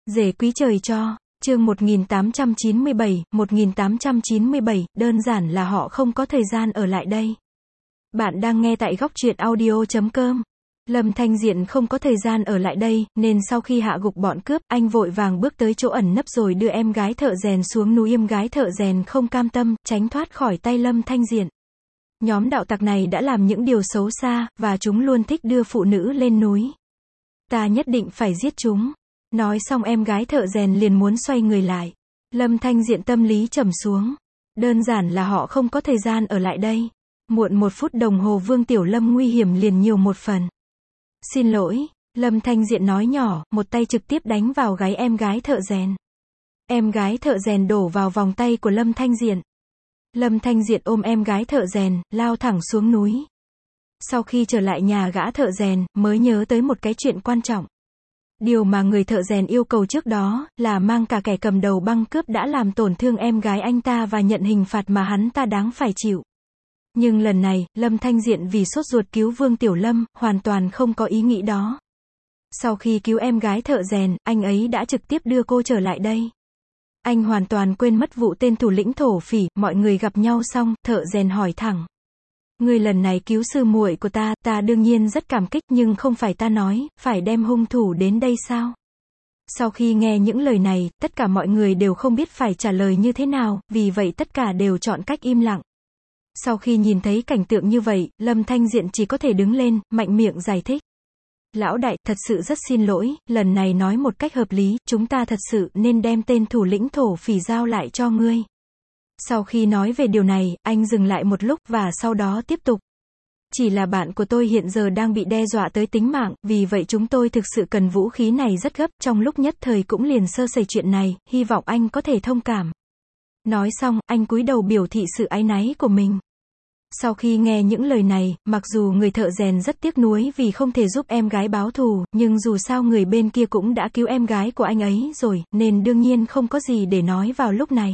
Rể quý trời cho, chương 1897, đơn giản là họ không có thời gian ở lại đây. Bạn đang nghe tại góc truyện audio.com. Lâm Thanh Diện không có thời gian ở lại đây, nên sau khi hạ gục bọn cướp, anh vội vàng bước tới chỗ ẩn nấp rồi đưa em gái thợ rèn xuống núi. Em gái thợ rèn không cam tâm, tránh thoát khỏi tay Lâm Thanh Diện. Nhóm đạo tặc này đã làm những điều xấu xa, và chúng luôn thích đưa phụ nữ lên núi. Ta nhất định phải giết chúng. Nói xong em gái thợ rèn liền muốn xoay người lại. Lâm Thanh Diện tâm lý trầm xuống. Đơn giản là họ không có thời gian ở lại đây. Muộn 1 phút đồng hồ Vương Tiểu Lâm nguy hiểm liền nhiều một phần. Xin lỗi, Lâm Thanh Diện nói nhỏ, một tay trực tiếp đánh vào gáy em gái thợ rèn. Em gái thợ rèn đổ vào vòng tay của Lâm Thanh Diện. Lâm Thanh Diện ôm em gái thợ rèn, lao thẳng xuống núi. Sau khi trở lại nhà gã thợ rèn, mới nhớ tới một cái chuyện quan trọng. Điều mà người thợ rèn yêu cầu trước đó, là mang cả kẻ cầm đầu băng cướp đã làm tổn thương em gái anh ta và nhận hình phạt mà hắn ta đáng phải chịu. Nhưng lần này, Lâm Thanh Diện vì sốt ruột cứu Vương Tiểu Lâm, hoàn toàn không có ý nghĩ đó. Sau khi cứu em gái thợ rèn, anh ấy đã trực tiếp đưa cô trở lại đây. Anh hoàn toàn quên mất vụ tên thủ lĩnh thổ phỉ. Mọi người gặp nhau xong, thợ rèn hỏi thẳng. Người lần này cứu sư muội của ta đương nhiên rất cảm kích, nhưng không phải ta nói, phải đem hung thủ đến đây sao? Sau khi nghe những lời này, tất cả mọi người đều không biết phải trả lời như thế nào, vì vậy tất cả đều chọn cách im lặng. Sau khi nhìn thấy cảnh tượng như vậy, Lâm Thanh Diện chỉ có thể đứng lên, mạnh miệng giải thích. Lão đại, thật sự rất xin lỗi, lần này nói một cách hợp lý, chúng ta thật sự nên đem tên thủ lĩnh thổ phỉ giao lại cho ngươi. Sau khi nói về điều này, anh dừng lại một lúc và sau đó tiếp tục. Chỉ là bạn của tôi hiện giờ đang bị đe dọa tới tính mạng, vì vậy chúng tôi thực sự cần vũ khí này rất gấp, trong lúc nhất thời cũng liền sơ sẩy chuyện này, hy vọng anh có thể thông cảm. Nói xong, anh cúi đầu biểu thị sự áy náy của mình. Sau khi nghe những lời này, mặc dù người thợ rèn rất tiếc nuối vì không thể giúp em gái báo thù, nhưng dù sao người bên kia cũng đã cứu em gái của anh ấy rồi, nên đương nhiên không có gì để nói vào lúc này.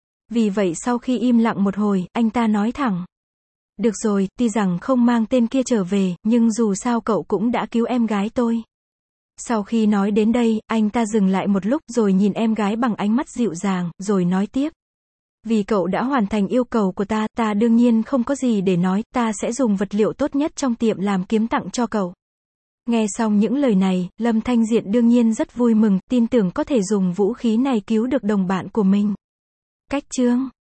Vì vậy sau khi im lặng một hồi, anh ta nói thẳng. Được rồi, tuy rằng không mang tên kia trở về, nhưng dù sao cậu cũng đã cứu em gái tôi. Sau khi nói đến đây, anh ta dừng lại một lúc rồi nhìn em gái bằng ánh mắt dịu dàng, rồi nói tiếp. Vì cậu đã hoàn thành yêu cầu của ta đương nhiên không có gì để nói, ta sẽ dùng vật liệu tốt nhất trong tiệm làm kiếm tặng cho cậu. Nghe xong những lời này, Lâm Thanh Diện đương nhiên rất vui mừng, tin tưởng có thể dùng vũ khí này cứu được đồng bạn của mình. Cách chương